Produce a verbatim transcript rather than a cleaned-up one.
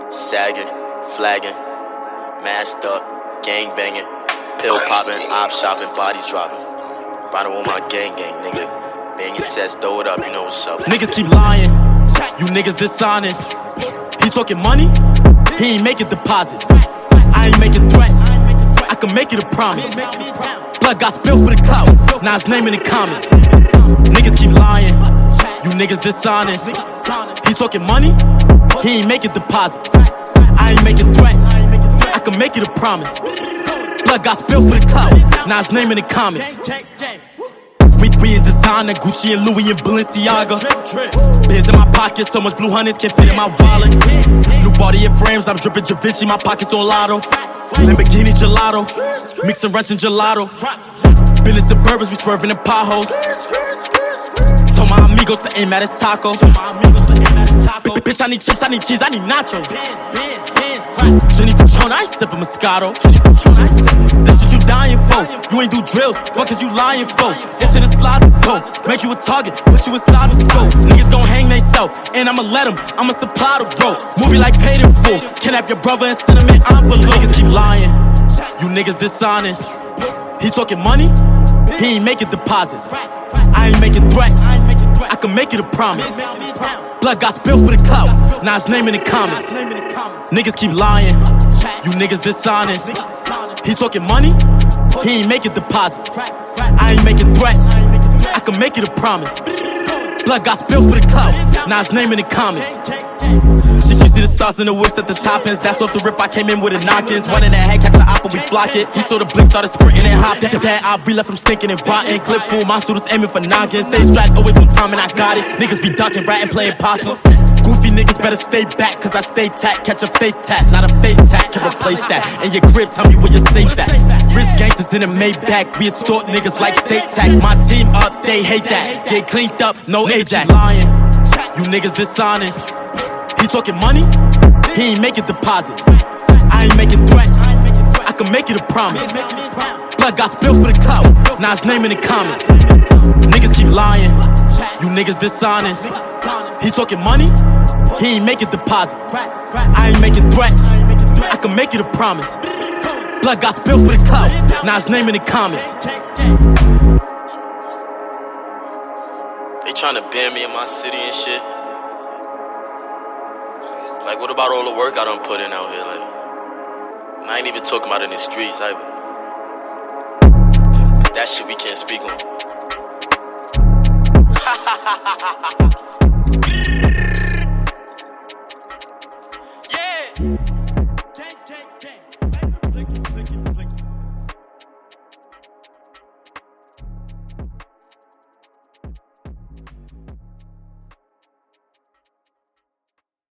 sagging, flagging, masked up, gang banging, pill popping, op shopping, bodies dropping. Riding with my gang gang, nigga. Banging sets, throw it up, you know what's up. Niggas keep lying, you niggas dishonest. He talking money, he ain't making deposits. I ain't making threats, I can make it a promise. Blood got spilled for the clout, now his name in the comments. Niggas keep lying, you niggas dishonest. He talking money, he ain't making deposits. I ain't making threats, I can make it a promise. Blood got spilled for the clout, now his name in the comments. We, we in designer, Gucci and Louis and Balenciaga. Beers in my pocket, so much blue hundreds can't fit in my wallet. New body and frames, I'm dripping Da Vinci, my pockets on lotto. Lamborghini gelato, mixing ranch and gelato. Been in Suburbans, we swerving in potholes. Told my amigos to aim at his taco. Bitch, I need chips, I need cheese, I need nachos. Jenny Patron, I ain't sippin' Moscato. This shit you dying for. You ain't do drills, fuck is you lying for? Into the slide, go, make you a target, put you inside the scope. Niggas gon' hang they self, and I'ma let them, I'ma supply the rope. Movie like Paid in Full, kidnap your brother and send him in envelope. Niggas keep lying, you niggas dishonest. He talking money, he ain't making deposits. I ain't making threats, I can make it a promise. Blood got spilled for the clout, now his name in the comments. Niggas keep lying, you niggas dishonest. He talking money, he ain't making deposits. I ain't making threats, I can make it a promise. Blood got spilled for the clout, now his name in the comments. Did you see the stars and the whips at the top ends? That's off the rip, I came in with the knock-ins. One in the head, catch the oppa, we block it. You saw the blink, started sprinting and hopped. That I'll be left from stinking and rotten. Clip full, my shooters aiming for noggins. Stay strapped, always on time and I got it. Niggas be ducking, ratting, playing possum. Goofy niggas better stay back, cause I stay tapped. Catch a face tap, not a face tap, can replace that. And your crib, tell me where you're safe at. Rich gangsters in the Maybach, we extort niggas like state tax. My team up, they hate that. Get cleaned up, no A J A C. Lying, you niggas dishonest. He talking money, he ain't making deposits. I ain't making threats, I can make it a promise. Blood got spilled for the clout, now his name in the comments. Niggas keep lying, you niggas dishonest. He talking money, he ain't making deposits. I ain't making threats, I can make it a promise. Blood got spilled for the clout, now his name in the comments. They tryna ban me in my city and shit. Like, what about all the work I done put in out here? Like, and I ain't even talking about in the streets either. That shit we can't speak on.